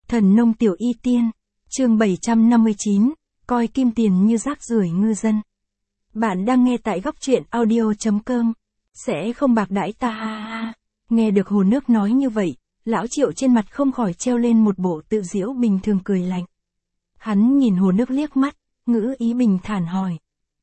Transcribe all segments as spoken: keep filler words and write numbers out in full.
Thần nông tiểu y tiên, chương bảy trăm năm mươi chín, coi kim tiền như rác rưởi ngư dân. Bạn đang nghe tại góc truyện audio chấm com, sẽ không bạc đãi ta ha ha. Nghe được Hồ Nước nói như vậy, lão Triệu trên mặt không khỏi treo lên một bộ tự giễu bình thường cười lạnh. Hắn nhìn Hồ Nước liếc mắt, ngữ ý bình thản hỏi.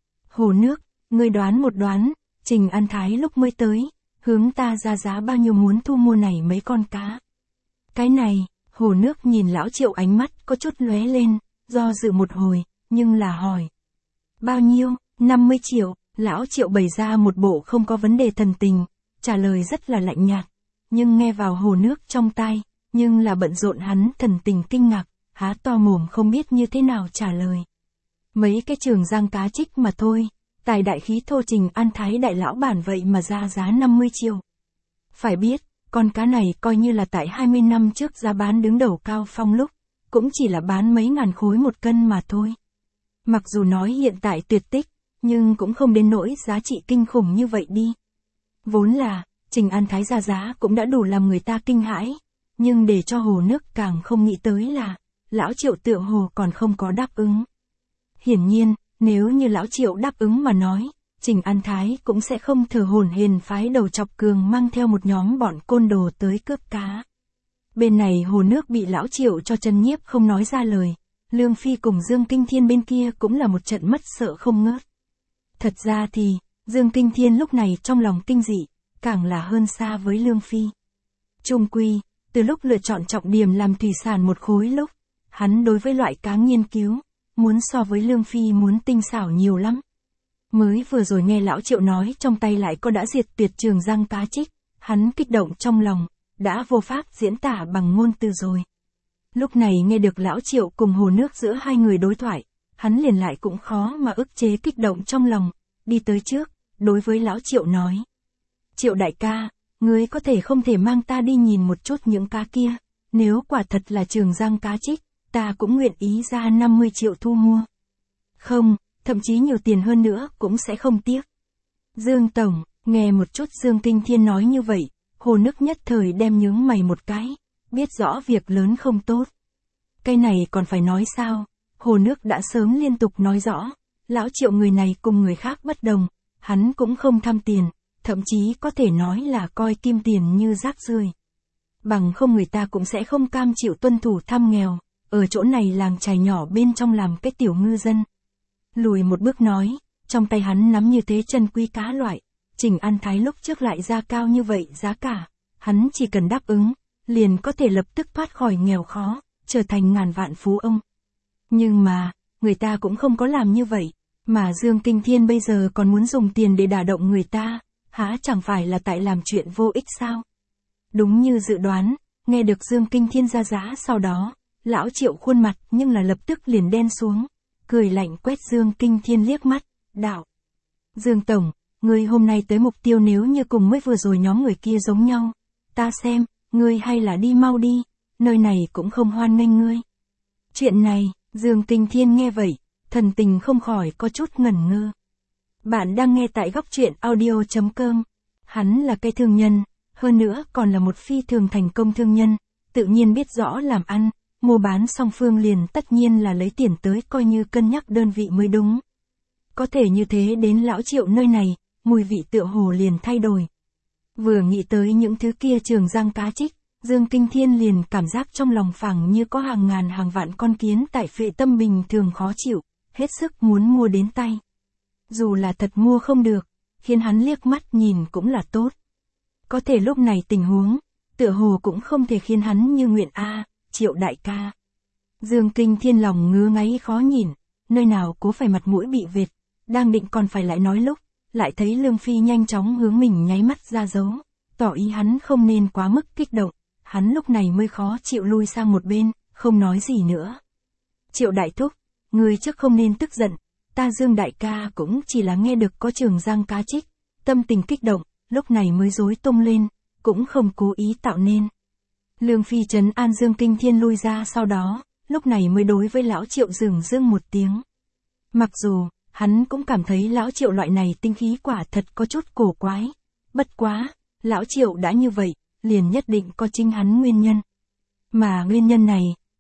Hồ Nước, ngươi đoán một đoán, Trình An Thái lúc mới tới, hướng ta ra giá bao nhiêu muốn thu mua này mấy con cá. Cái này, Hồ Nước nhìn lão Triệu ánh mắt có chút lóe lên, do dự một hồi, nhưng là hỏi. Bao nhiêu? năm mươi triệu, lão Triệu bày ra một bộ không có vấn đề thần tình, trả lời rất là lạnh nhạt, nhưng nghe vào Hồ Nước trong tai, nhưng là bận rộn hắn thần tình kinh ngạc, há to mồm không biết như thế nào trả lời. Mấy cái trường giang cá trích mà thôi, tài đại khí thô Trình An Thái đại lão bản vậy mà ra giá năm mươi triệu. Phải biết, con cá này coi như là tại hai mươi năm trước giá bán đứng đầu cao phong lúc, cũng chỉ là bán mấy ngàn khối một cân mà thôi. Mặc dù nói hiện tại tuyệt tích, nhưng cũng không đến nỗi giá trị kinh khủng như vậy đi. Vốn là, Trình An Thái ra giá cũng đã đủ làm người ta kinh hãi, nhưng để cho Hồ Nước càng không nghĩ tới là, lão Triệu tựa hồ còn không có đáp ứng. Hiển nhiên, nếu như lão Triệu đáp ứng mà nói, Trình An Thái cũng sẽ không thở hổn hển phái đầu chọc cường mang theo một nhóm bọn côn đồ tới cướp cá. Bên này Hồ Nước bị lão Triệu cho chân nhiếp không nói ra lời, Lương Phi cùng Dương Kinh Thiên bên kia cũng là một trận mất sợ không ngớt. Thật ra thì, Dương Kinh Thiên lúc này trong lòng kinh dị, càng là hơn xa với Lương Phi. Chung quy, từ lúc lựa chọn trọng điểm làm thủy sản một khối lúc, hắn đối với loại cá nghiên cứu, muốn so với Lương Phi muốn tinh xảo nhiều lắm. Mới vừa rồi nghe lão Triệu nói trong tay lại có đã diệt tuyệt trường giang cá trích, hắn kích động trong lòng, đã vô pháp diễn tả bằng ngôn từ rồi. Lúc này nghe được lão Triệu cùng Hồ Nước giữa hai người đối thoại, hắn liền lại cũng khó mà ức chế kích động trong lòng, đi tới trước, đối với lão Triệu nói. Triệu đại ca, ngươi có thể không thể mang ta đi nhìn một chút những cá kia, nếu quả thật là trường giang cá trích, ta cũng nguyện ý ra năm mươi triệu thu mua. Không, thậm chí nhiều tiền hơn nữa cũng sẽ không tiếc. Dương Tổng, nghe một chút Dương Kinh Thiên nói như vậy, Hồ Nước nhất thời đem nhướng mày một cái, biết rõ việc lớn không tốt. Cái này còn phải nói sao, Hồ Nước đã sớm liên tục nói rõ, lão Triệu người này cùng người khác bất đồng, hắn cũng không tham tiền, thậm chí có thể nói là coi kim tiền như rác rưởi. Bằng không người ta cũng sẽ không cam chịu tuân thủ thăm nghèo, ở chỗ này làng chài nhỏ bên trong làm cái tiểu ngư dân. Lùi một bước nói, trong tay hắn nắm như thế chân quý cá loại, Trình An Thái lúc trước lại ra cao như vậy giá cả, hắn chỉ cần đáp ứng, liền có thể lập tức thoát khỏi nghèo khó, trở thành ngàn vạn phú ông. Nhưng mà, người ta cũng không có làm như vậy, mà Dương Kinh Thiên bây giờ còn muốn dùng tiền để đả động người ta, há chẳng phải là tại làm chuyện vô ích sao? Đúng như dự đoán, nghe được Dương Kinh Thiên ra giá sau đó, lão Triệu khuôn mặt nhưng là lập tức liền đen xuống, cười lạnh quét Dương Kinh Thiên liếc mắt, đạo. Dương Tổng, ngươi hôm nay tới mục tiêu nếu như cùng mới vừa rồi nhóm người kia giống nhau, ta xem, ngươi hay là đi mau đi, nơi này cũng không hoan nghênh ngươi. Chuyện này, Dương Kinh Thiên nghe vậy, thần tình không khỏi có chút ngẩn ngơ. Bạn đang nghe tại góc truyện audio chấm com, hắn là cái thương nhân, hơn nữa còn là một phi thường thành công thương nhân, tự nhiên biết rõ làm ăn, mua bán song phương liền tất nhiên là lấy tiền tới coi như cân nhắc đơn vị mới đúng. Có thể như thế đến lão Triệu nơi này, mùi vị tựa hồ liền thay đổi. Vừa nghĩ tới những thứ kia trường giang cá trích, Dương Kinh Thiên liền cảm giác trong lòng phẳng như có hàng ngàn hàng vạn con kiến tại phệ tâm bình thường khó chịu, hết sức muốn mua đến tay. Dù là thật mua không được, khiến hắn liếc mắt nhìn cũng là tốt. Có thể lúc này tình huống, tựa hồ cũng không thể khiến hắn như nguyện a, Triệu đại ca. Dương Kinh Thiên lòng ngứa ngáy khó nhìn, nơi nào cố phải mặt mũi bị vệt, đang định còn phải lại nói lúc, lại thấy Lương Phi nhanh chóng hướng mình nháy mắt ra dấu, tỏ ý hắn không nên quá mức kích động, hắn lúc này mới khó chịu lui sang một bên, không nói gì nữa. Triệu đại thúc, người trước không nên tức giận, ta Dương đại ca cũng chỉ là nghe được có trường giang cá trích, tâm tình kích động, lúc này mới rối tung lên, cũng không cố ý tạo nên. Lương Phi trấn an Dương Kinh Thiên lui ra sau đó, lúc này mới đối với lão Triệu dừng dưng một tiếng. Mặc dù, hắn cũng cảm thấy lão Triệu loại này tinh khí quả thật có chút cổ quái. Bất quá, lão Triệu đã như vậy, liền nhất định có chính hắn nguyên nhân. Mà nguyên nhân này,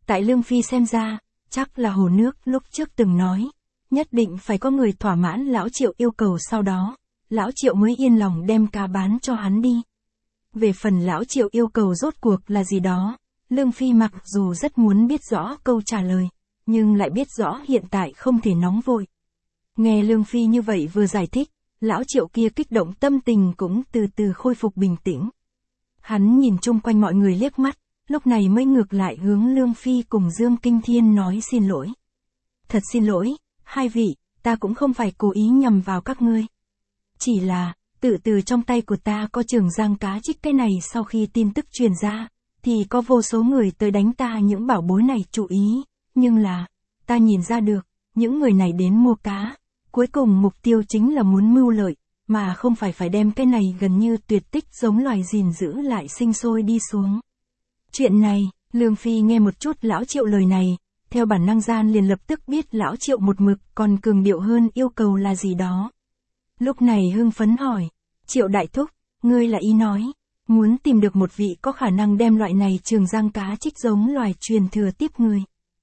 Tại Lương Phi xem ra, chắc là Hồ Nước lúc trước từng nói, nhất định phải có người thỏa mãn Lão Triệu yêu cầu, sau đó, Lão Triệu mới yên lòng đem cá bán cho hắn đi. Về phần Lão Triệu yêu cầu rốt cuộc là gì đó, Lương Phi mặc dù rất muốn biết rõ câu trả lời, nhưng lại biết rõ hiện tại không thể nóng vội. Nghe Lương Phi như vậy vừa giải thích, Lão Triệu kia kích động tâm tình cũng từ từ khôi phục bình tĩnh. Hắn nhìn chung quanh mọi người liếc mắt, lúc này mới ngược lại hướng Lương Phi cùng Dương Kinh Thiên nói xin lỗi. Thật xin lỗi, hai vị, ta cũng không phải cố ý nhằm vào các ngươi. Chỉ là, tự từ trong tay của ta có Trường Giang cá trích cái này, sau khi tin tức truyền ra, thì có vô số người tới đánh ta những bảo bối này chú ý, nhưng là, ta nhìn ra được, những người này đến mua cá, cuối cùng mục tiêu chính là muốn mưu lợi, mà không phải phải đem cái này gần như tuyệt tích giống loài gìn giữ lại sinh sôi đi xuống. Chuyện này, Lương Phi nghe một chút Lão Triệu lời này, theo bản năng gian liền lập tức biết Lão Triệu một mực còn cường điệu hơn yêu cầu là gì đó. Lúc này hưng phấn hỏi, Triệu đại thúc, ngươi là ý nói, muốn tìm được một vị có khả năng đem loại này Trường Giang cá trích giống loài truyền thừa tiếp người.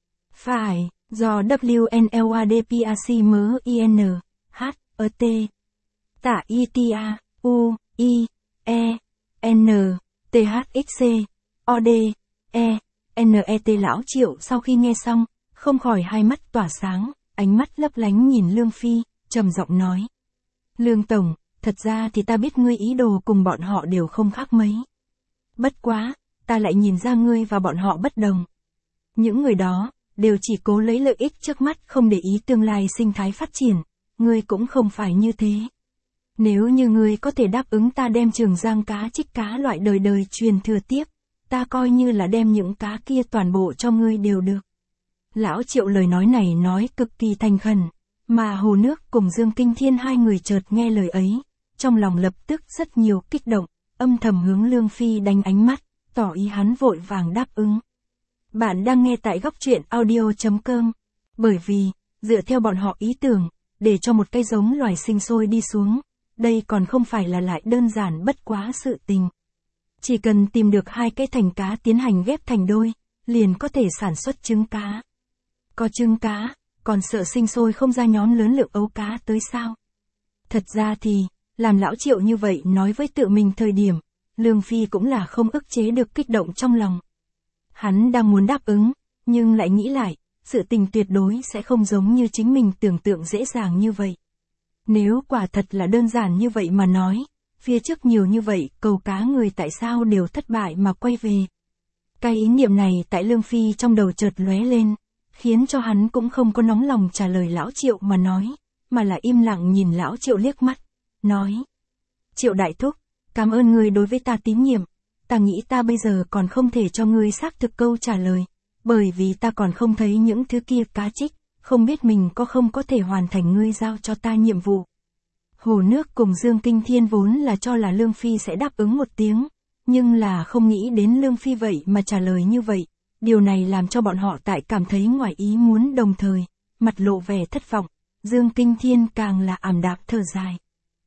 Phải, do W N L A D P A C M I N, H, E T, tả I T A, U, I, E, N, T H X C, O D, E, N E T. Lão Triệu sau khi nghe xong, không khỏi hai mắt tỏa sáng, ánh mắt lấp lánh nhìn Lương Phi, trầm giọng nói. Lương Tổng, thật ra thì ta biết ngươi ý đồ cùng bọn họ đều không khác mấy. Bất quá, ta lại nhìn ra ngươi và bọn họ bất đồng. Những người đó, đều chỉ cố lấy lợi ích trước mắt, không để ý tương lai sinh thái phát triển, ngươi cũng không phải như thế. Nếu như ngươi có thể đáp ứng ta đem Trường Giang cá trích cá loại đời đời truyền thừa tiếp, ta coi như là đem những cá kia toàn bộ cho ngươi đều được. Lão Triệu lời nói này nói cực kỳ thành khẩn, mà Hồ Nước cùng Dương Kinh Thiên hai người chợt nghe lời ấy, trong lòng lập tức rất nhiều kích động, âm thầm hướng Lương Phi đánh ánh mắt, tỏ ý hắn vội vàng đáp ứng. Bạn đang nghe tại góc truyện audio chấm com, bởi vì, dựa theo bọn họ ý tưởng, để cho một cái giống loài sinh sôi đi xuống, đây còn không phải là lại đơn giản bất quá sự tình. Chỉ cần tìm được hai cái thành cá tiến hành ghép thành đôi, liền có thể sản xuất trứng cá. Có trứng cá, còn sợ sinh sôi không ra nhóm lớn lượng ấu cá tới sao? Thật ra thì, làm Lão Triệu như vậy nói với tự mình thời điểm, Lương Phi cũng là không ức chế được kích động trong lòng. Hắn đang muốn đáp ứng, nhưng lại nghĩ lại, sự tình tuyệt đối sẽ không giống như chính mình tưởng tượng dễ dàng như vậy. Nếu quả thật là đơn giản như vậy mà nói, phía trước nhiều như vậy cầu cá người tại sao đều thất bại mà quay về. Cái ý niệm này tại Lương Phi trong đầu chợt lóe lên, khiến cho hắn cũng không có nóng lòng trả lời Lão Triệu mà nói, mà là im lặng nhìn Lão Triệu liếc mắt, nói. Triệu đại thúc, cảm ơn ngươi đối với ta tín nhiệm, ta nghĩ ta bây giờ còn không thể cho ngươi xác thực câu trả lời, bởi vì ta còn không thấy những thứ kia cá trích, không biết mình có không có thể hoàn thành ngươi giao cho ta nhiệm vụ. Hồ Nước cùng Dương Kinh Thiên vốn là cho là Lương Phi sẽ đáp ứng một tiếng, nhưng là không nghĩ đến Lương Phi vậy mà trả lời như vậy, điều này làm cho bọn họ tại cảm thấy ngoài ý muốn, đồng thời, mặt lộ vẻ thất vọng, Dương Kinh Thiên càng là ảm đạm thở dài.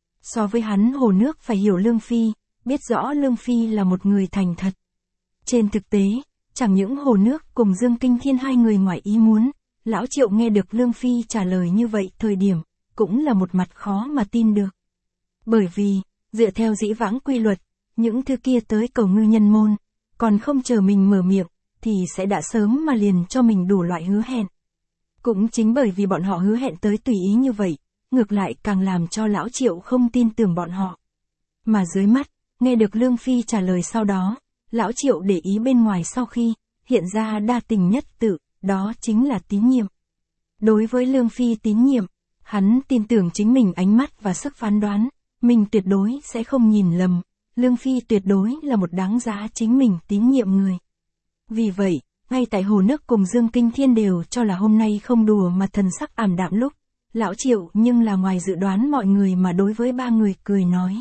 So với hắn, Hồ Nước phải hiểu Lương Phi, biết rõ Lương Phi là một người thành thật. Trên thực tế, chẳng những Hồ Nước cùng Dương Kinh Thiên hai người ngoài ý muốn, Lão Triệu nghe được Lương Phi trả lời như vậy thời điểm, cũng là một mặt khó mà tin được. Bởi vì, dựa theo dĩ vãng quy luật, những thứ kia tới cầu ngư nhân môn, còn không chờ mình mở miệng, thì sẽ đã sớm mà liền cho mình đủ loại hứa hẹn. Cũng chính bởi vì bọn họ hứa hẹn tới tùy ý như vậy, ngược lại càng làm cho Lão Triệu không tin tưởng bọn họ. Mà dưới mắt, nghe được Lương Phi trả lời sau đó, Lão Triệu để ý bên ngoài sau khi, hiện ra đa tình nhất tự, đó chính là tín nhiệm. Đối với Lương Phi tín nhiệm, hắn tin tưởng chính mình ánh mắt và sức phán đoán, mình tuyệt đối sẽ không nhìn lầm, Lương Phi tuyệt đối là một đáng giá chính mình tín nhiệm người. Vì vậy, ngay tại Hồ Nước cùng Dương Kinh Thiên đều cho là hôm nay không đùa mà thần sắc ảm đạm lúc, Lão Triệu nhưng là ngoài dự đoán mọi người mà đối với ba người cười nói.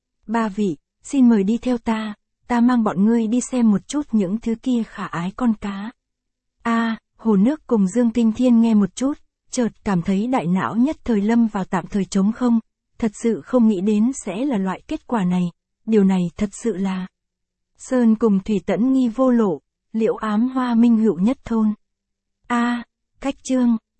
Ba vị, xin mời đi theo ta, ta mang bọn ngươi đi xem một chút những thứ kia khả ái con cá. A, Hồ Nước cùng Dương Kinh Thiên nghe một chút, chợt cảm thấy đại não nhất thời lâm vào tạm thời trống không, thật sự không nghĩ đến sẽ là loại kết quả này, điều này thật sự là. Sơn cùng Thủy Tẫn nghi vô lộ, Liễu ám hoa minh hữu nhất thôn. A. Cách chương.